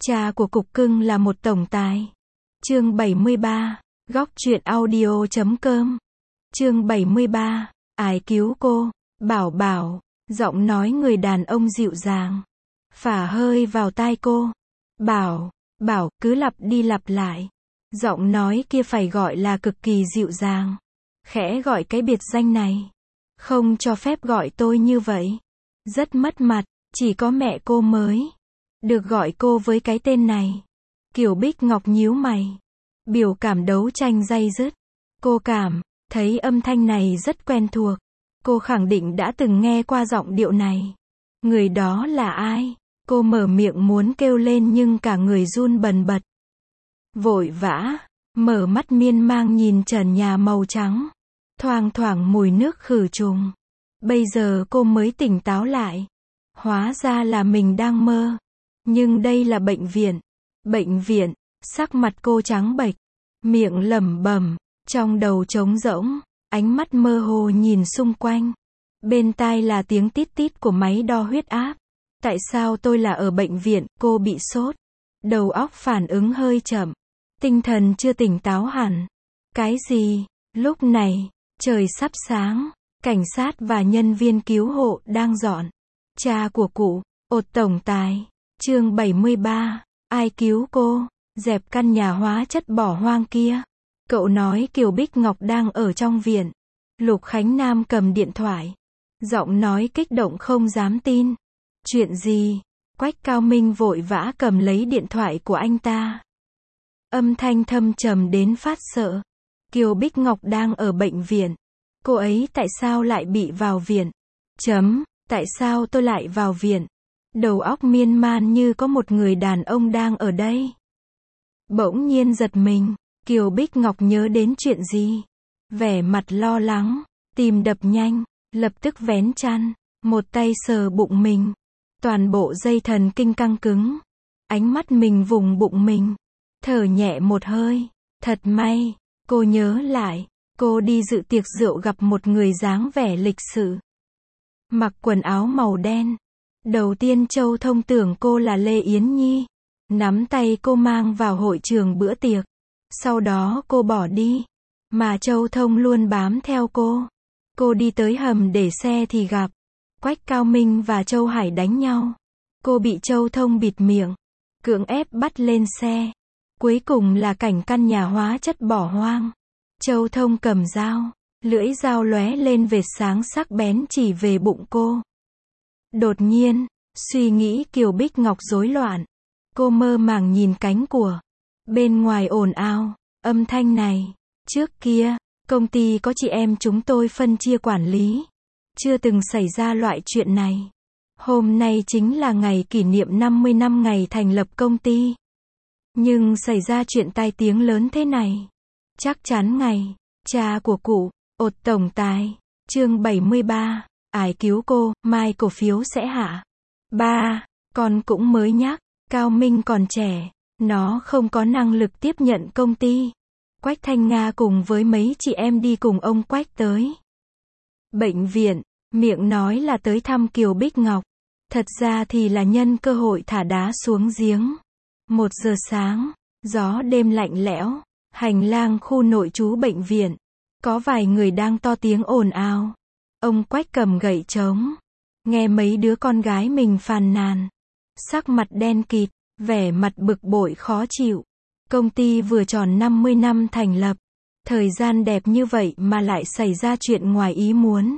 Cha của cục cưng là một tổng tài. Chương 73, góc truyện audio.com. Chương 73, ai cứu cô, Bảo Bảo, giọng nói người đàn ông dịu dàng, phả hơi vào tai cô. Bảo, Bảo, cứ lặp đi lặp lại. Giọng nói kia phải gọi là cực kỳ dịu dàng. Khẽ gọi cái biệt danh này. Không cho phép gọi tôi như vậy. Rất mất mặt, chỉ có mẹ cô mới được gọi cô với cái tên này. Kiều Bích Ngọc nhíu mày. Biểu cảm đấu tranh day dứt. Cô cảm thấy âm thanh này rất quen thuộc. Cô khẳng định đã từng nghe qua giọng điệu này. Người đó là ai? Cô mở miệng muốn kêu lên nhưng cả người run bần bật. Vội vã, mở mắt miên man nhìn trần nhà màu trắng. Thoang thoảng mùi nước khử trùng. Bây giờ cô mới tỉnh táo lại. Hóa ra là mình đang mơ. Nhưng đây là bệnh viện. Bệnh viện, sắc mặt cô trắng bệch. Miệng lẩm bẩm, trong đầu trống rỗng, ánh mắt mơ hồ nhìn xung quanh. Bên tai là tiếng tít tít của máy đo huyết áp. Tại sao tôi là ở bệnh viện? Cô bị sốt. Đầu óc phản ứng hơi chậm. Tinh thần chưa tỉnh táo hẳn. Cái gì? Lúc này, trời sắp sáng. Cảnh sát và nhân viên cứu hộ đang dọn. Cha của cụ, ột tổng tài. Chương 73, ai cứu cô? Dẹp căn nhà hóa chất bỏ hoang kia. Cậu nói Kiều Bích Ngọc đang ở trong viện. Lục Khánh Nam cầm điện thoại. Giọng nói kích động không dám tin. Chuyện gì? Quách Cao Minh vội vã cầm lấy điện thoại của anh ta. Âm thanh thâm trầm đến phát sợ. Kiều Bích Ngọc đang ở bệnh viện. Cô ấy tại sao lại bị vào viện? Tại sao tôi lại vào viện? Đầu óc miên man như có một người đàn ông đang ở đây. Bỗng nhiên giật mình. Kiều Bích Ngọc nhớ đến chuyện gì? Vẻ mặt lo lắng, tim đập nhanh, lập tức vén chăn, một tay sờ bụng mình. Toàn bộ dây thần kinh căng cứng. Ánh mắt mình vùng bụng mình. Thở nhẹ một hơi. Thật may, cô nhớ lại. Cô đi dự tiệc rượu gặp một người dáng vẻ lịch sự. Mặc quần áo màu đen. Đầu tiên Châu Thông tưởng cô là Lê Yến Nhi. Nắm tay cô mang vào hội trường bữa tiệc. Sau đó cô bỏ đi. Mà Châu Thông luôn bám theo cô. Cô đi tới hầm để xe thì gặp Quách Cao Minh và Châu Hải đánh nhau. Cô bị Châu Thông bịt miệng. Cưỡng ép bắt lên xe. Cuối cùng là cảnh căn nhà hóa chất bỏ hoang. Châu Thông cầm dao. Lưỡi dao lóe lên vệt sáng sắc bén chỉ về bụng cô. Đột nhiên, suy nghĩ Kiều Bích Ngọc rối loạn. Cô mơ màng nhìn cánh cửa. Bên ngoài ồn ào, âm thanh này. Trước kia, công ty có chị em chúng tôi phân chia quản lý. Chưa từng xảy ra loại chuyện này. Hôm nay chính là ngày kỷ niệm 50 năm ngày thành lập công ty. Nhưng xảy ra chuyện tai tiếng lớn thế này. Chắc chắn ngày, cha của cụ, ột tổng tài. Chương 73, ai cứu cô, mai cổ phiếu sẽ hạ. Ba, con cũng mới nhắc, Cao Minh còn trẻ, nó không có năng lực tiếp nhận công ty. Quách Thanh Nga cùng với mấy chị em đi cùng ông Quách tới bệnh viện, miệng nói là tới thăm Kiều Bích Ngọc. Thật ra thì là nhân cơ hội thả đá xuống giếng. 1 giờ sáng, gió đêm lạnh lẽo, hành lang khu nội trú bệnh viện. Có vài người đang to tiếng ồn ào. Ông Quách cầm gậy trống. Nghe mấy đứa con gái mình phàn nàn. Sắc mặt đen kịt, vẻ mặt bực bội khó chịu. Công ty vừa tròn 50 năm thành lập. Thời gian đẹp như vậy mà lại xảy ra chuyện ngoài ý muốn.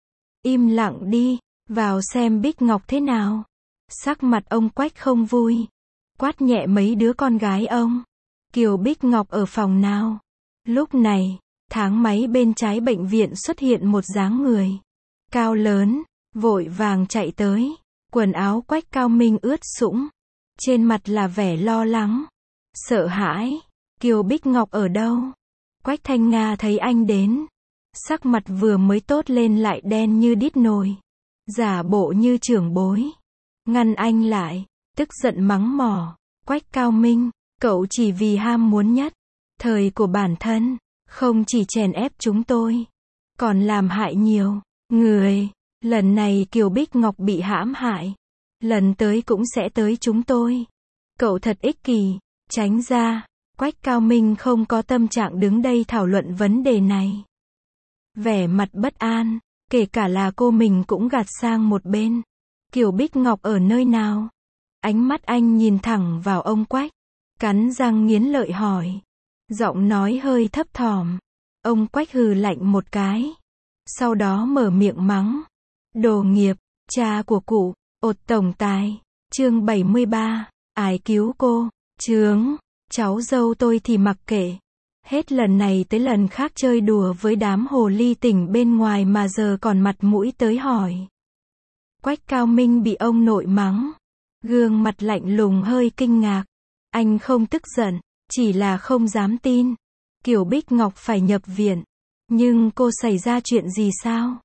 Im lặng đi, vào xem Bích Ngọc thế nào. Sắc mặt ông Quách không vui. Quát nhẹ mấy đứa con gái ông. Kiều Bích Ngọc ở phòng nào? Lúc này, thang máy bên trái bệnh viện xuất hiện một dáng người cao lớn, vội vàng chạy tới. Quần áo Quách Cao Minh ướt sũng. Trên mặt là vẻ lo lắng, sợ hãi. Kiều Bích Ngọc ở đâu? Quách Thanh Nga thấy anh đến. Sắc mặt vừa mới tốt lên lại đen như đít nồi. Giả bộ như trưởng bối. Ngăn anh lại, tức giận mắng mỏ. Quách Cao Minh, cậu chỉ vì ham muốn nhất thời của bản thân. Không chỉ chèn ép chúng tôi, còn làm hại nhiều người. Lần này Kiều Bích Ngọc bị hãm hại. Lần tới cũng sẽ tới chúng tôi. Cậu thật ích kỷ, tránh ra. Quách Cao Minh không có tâm trạng đứng đây thảo luận vấn đề này. Vẻ mặt bất an, kể cả là cô mình cũng gạt sang một bên. Kiều Bích Ngọc ở nơi nào? Ánh mắt anh nhìn thẳng vào ông Quách, cắn răng nghiến lợi hỏi. Giọng nói hơi thấp thỏm. Ông Quách hừ lạnh một cái, sau đó mở miệng mắng. Đồ nghiệp, cha của cụ, ột tổng tài. Chương 73, ai cứu cô? Chướng, cháu dâu tôi thì mặc kệ. Hết lần này tới lần khác chơi đùa với đám hồ ly tinh bên ngoài mà giờ còn mặt mũi tới hỏi. Quách Cao Minh bị ông nội mắng, gương mặt lạnh lùng hơi kinh ngạc. Anh không tức giận, chỉ là không dám tin. Kiều Bích Ngọc phải nhập viện. Nhưng cô xảy ra chuyện gì sao?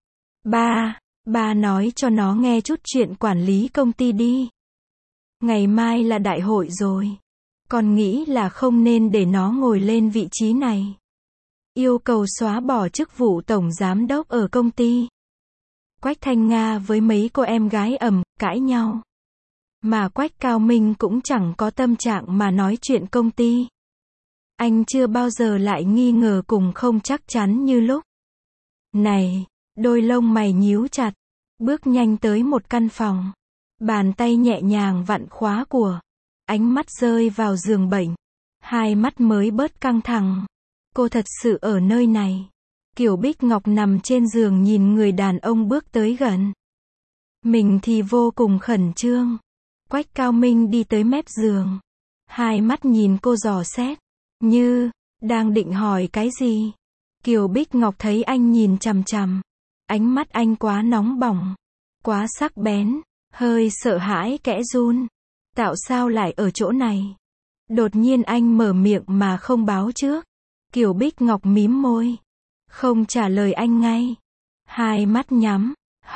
Ba nói cho nó nghe chút chuyện quản lý công ty đi. Ngày mai là đại hội rồi. Con nghĩ là không nên để nó ngồi lên vị trí này. Yêu cầu xóa bỏ chức vụ tổng giám đốc ở công ty. Quách Thanh Nga với mấy cô em gái cãi nhau. Mà Quách Cao Minh cũng chẳng có tâm trạng mà nói chuyện công ty. Anh chưa bao giờ lại nghi ngờ cùng không chắc chắn như lúc này. Đôi lông mày nhíu chặt, bước nhanh tới một căn phòng. Bàn tay nhẹ nhàng vặn khóa của. Ánh mắt rơi vào giường bệnh. Hai mắt mới bớt căng thẳng. Cô thật sự ở nơi này. Kiều Bích Ngọc nằm trên giường nhìn người đàn ông bước tới gần. Mình thì vô cùng khẩn trương. Quách Cao Minh đi tới mép giường. Hai mắt nhìn cô dò xét. Như, đang định hỏi cái gì. Kiều Bích Ngọc thấy anh nhìn chằm chằm. Ánh mắt anh quá nóng bỏng. Quá sắc bén. Hơi sợ hãi kẽ run. Tại sao lại ở chỗ này? Đột nhiên anh mở miệng mà không báo trước. Kiều Bích Ngọc mím môi. Không trả lời anh ngay. Hai mắt nhắm.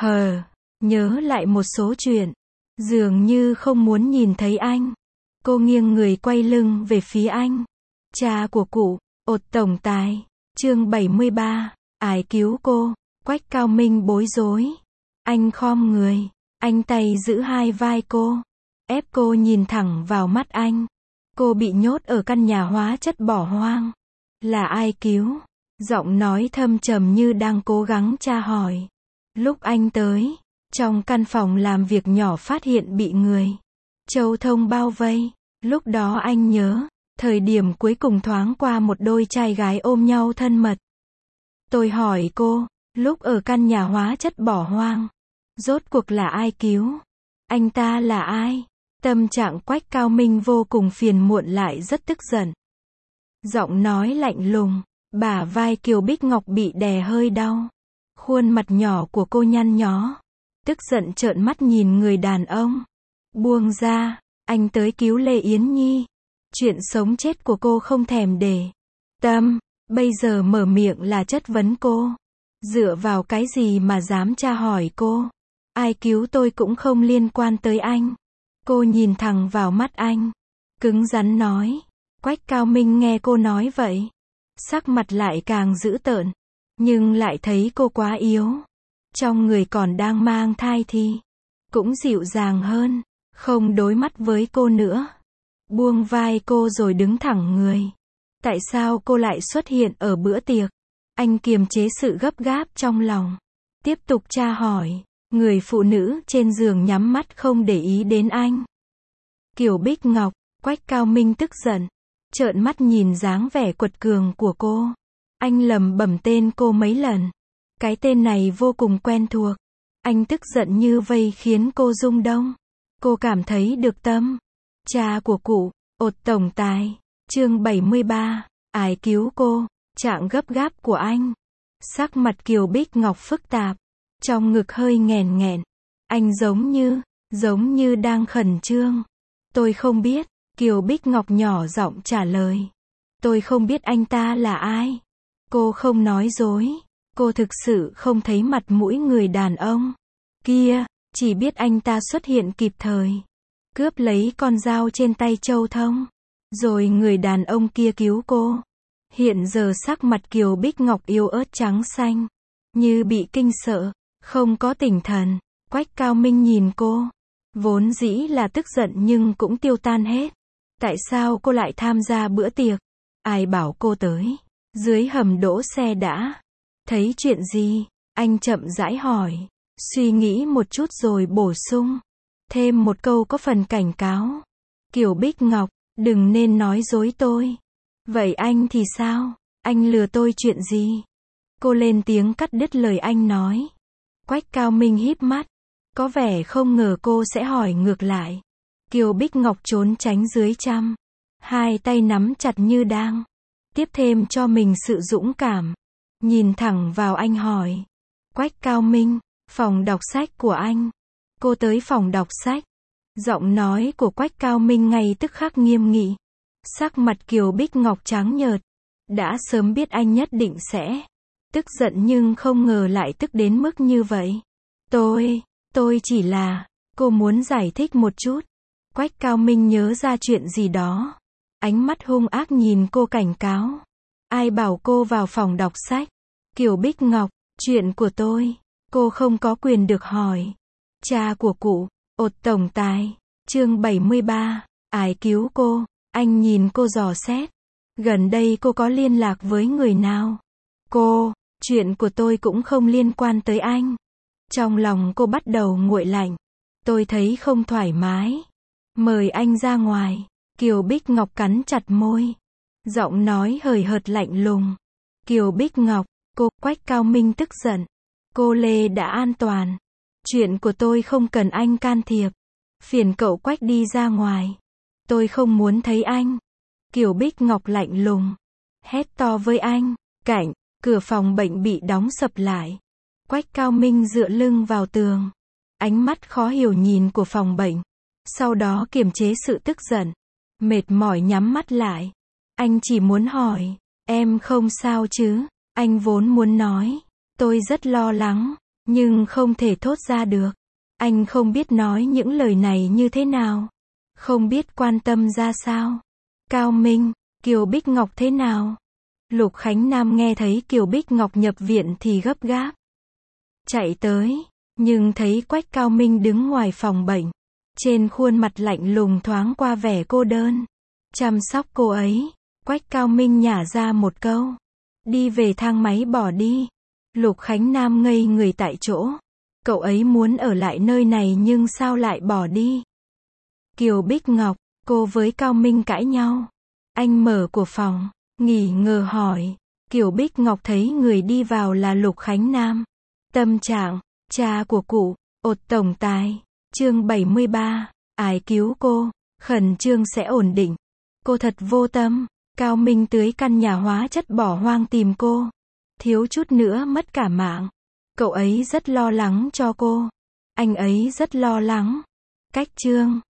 Nhớ lại một số chuyện. Dường như không muốn nhìn thấy anh. Cô nghiêng người quay lưng về phía anh. Cha của cụ, ột tổng tài. Chương 73, ai cứu cô? Quách Cao Minh bối rối. Anh khom người. Anh tay giữ hai vai cô. Ép cô nhìn thẳng vào mắt anh. Cô bị nhốt ở căn nhà hóa chất bỏ hoang. Là ai cứu? Giọng nói thâm trầm như đang cố gắng tra hỏi. Lúc anh tới, trong căn phòng làm việc nhỏ phát hiện bị người Châu Thông bao vây. Lúc đó anh nhớ, thời điểm cuối cùng thoáng qua một đôi trai gái ôm nhau thân mật. Tôi hỏi cô, lúc ở căn nhà hóa chất bỏ hoang, rốt cuộc là ai cứu? Anh ta là ai? Tâm trạng Quách Cao Minh vô cùng phiền muộn lại rất tức giận. Giọng nói lạnh lùng, bả vai Kiều Bích Ngọc bị đè hơi đau. Khuôn mặt nhỏ của cô nhăn nhó. Tức giận trợn mắt nhìn người đàn ông. Buông ra, anh tới cứu Lê Yến Nhi. Chuyện sống chết của cô không thèm để tâm, bây giờ mở miệng là chất vấn cô. Dựa vào cái gì mà dám tra hỏi cô? Ai cứu tôi cũng không liên quan tới anh. Cô nhìn thẳng vào mắt anh, cứng rắn nói. Quách Cao Minh nghe cô nói vậy, sắc mặt lại càng dữ tợn, nhưng lại thấy cô quá yếu. Trong người còn đang mang thai thì cũng dịu dàng hơn, không đối mắt với cô nữa. Buông vai cô rồi đứng thẳng người. Tại sao cô lại xuất hiện ở bữa tiệc? Anh kiềm chế sự gấp gáp trong lòng, tiếp tục tra hỏi. Người phụ nữ trên giường nhắm mắt không để ý đến anh. Kiều Bích Ngọc. Quách Cao Minh tức giận, trợn mắt nhìn dáng vẻ quật cường của cô. Anh lẩm bẩm tên cô mấy lần. Cái tên này vô cùng quen thuộc. Anh tức giận như vây khiến cô rung động. Cô cảm thấy được tâm. Cha của cụ, ột tổng tài. Chương 73, ai cứu cô? Trạng gấp gáp của anh. Sắc mặt Kiều Bích Ngọc phức tạp. Trong ngực hơi nghẹn nghẹn. Anh giống như đang khẩn trương. Tôi không biết. Kiều Bích Ngọc nhỏ giọng trả lời. Tôi không biết anh ta là ai. Cô không nói dối. Cô thực sự không thấy mặt mũi người đàn ông kia, chỉ biết anh ta xuất hiện kịp thời, cướp lấy con dao trên tay Châu Thông, rồi người đàn ông kia cứu cô. Hiện giờ sắc mặt Kiều Bích Ngọc yếu ớt trắng xanh, như bị kinh sợ, không có tinh thần. Quách Cao Minh nhìn cô, vốn dĩ là tức giận nhưng cũng tiêu tan hết. Tại sao cô lại tham gia bữa tiệc? Ai bảo cô tới? Dưới hầm đỗ xe đã. Thấy chuyện gì? Anh chậm rãi hỏi. Suy nghĩ một chút rồi bổ sung. Thêm một câu có phần cảnh cáo. Kiều Bích Ngọc, đừng nên nói dối tôi. Vậy anh thì sao? Anh lừa tôi chuyện gì? Cô lên tiếng cắt đứt lời anh nói. Quách Cao Minh híp mắt. Có vẻ không ngờ cô sẽ hỏi ngược lại. Kiều Bích Ngọc trốn tránh dưới chăn. Hai tay nắm chặt như đang tiếp thêm cho mình sự dũng cảm. Nhìn thẳng vào anh hỏi. Quách Cao Minh, phòng đọc sách của anh. Cô tới phòng đọc sách. Giọng nói của Quách Cao Minh ngay tức khắc nghiêm nghị. Sắc mặt Kiều Bích Ngọc trắng nhợt. Đã sớm biết anh nhất định sẽ tức giận nhưng không ngờ lại tức đến mức như vậy. Tôi chỉ là, cô muốn giải thích một chút. Quách Cao Minh nhớ ra chuyện gì đó. Ánh mắt hung ác nhìn cô cảnh cáo. Ai bảo cô vào phòng đọc sách? Kiều Bích Ngọc, chuyện của tôi, cô không có quyền được hỏi. Cha của cụ, ột tổng tài, chương 73, ai cứu cô? Anh nhìn cô dò xét. Gần đây cô có liên lạc với người nào? Chuyện của tôi cũng không liên quan tới anh. Trong lòng cô bắt đầu nguội lạnh. Tôi thấy không thoải mái. Mời anh ra ngoài. Kiều Bích Ngọc cắn chặt môi. Giọng nói hời hợt lạnh lùng. Kiều Bích Ngọc, Quách Cao Minh tức giận. Cô Lê đã an toàn. Chuyện của tôi không cần anh can thiệp. Phiền cậu Quách đi ra ngoài. Tôi không muốn thấy anh. Kiều Bích Ngọc lạnh lùng. Hét to với anh. Cạnh, cửa phòng bệnh bị đóng sập lại. Quách Cao Minh dựa lưng vào tường. Ánh mắt khó hiểu nhìn của phòng bệnh. Sau đó kiềm chế sự tức giận. Mệt mỏi nhắm mắt lại. Anh chỉ muốn hỏi. Em không sao chứ? Anh vốn muốn nói. Tôi rất lo lắng. Nhưng không thể thốt ra được. Anh không biết nói những lời này như thế nào. Không biết quan tâm ra sao. Cao Minh, Kiều Bích Ngọc thế nào? Lục Khánh Nam nghe thấy Kiều Bích Ngọc nhập viện thì gấp gáp. Chạy tới. Nhưng thấy Quách Cao Minh đứng ngoài phòng bệnh. Trên khuôn mặt lạnh lùng thoáng qua vẻ cô đơn. Chăm sóc cô ấy. Quách Cao Minh nhả ra một câu. Đi về thang máy bỏ đi. Lục Khánh Nam ngây người tại chỗ. Cậu ấy muốn ở lại nơi này nhưng sao lại bỏ đi? Kiều Bích Ngọc, cô với Cao Minh cãi nhau. Anh mở cửa phòng, nghỉ ngờ hỏi. Kiều Bích Ngọc thấy người đi vào là Lục Khánh Nam. Tâm trạng, cha của cụ, ột tổng tài. Chương 73, ai cứu cô? Khẩn trương sẽ ổn định. Cô thật vô tâm. Cao Minh tới căn nhà hóa chất bỏ hoang tìm cô. Thiếu chút nữa mất cả mạng. Cậu ấy rất lo lắng cho cô. Anh ấy rất lo lắng. Cách chương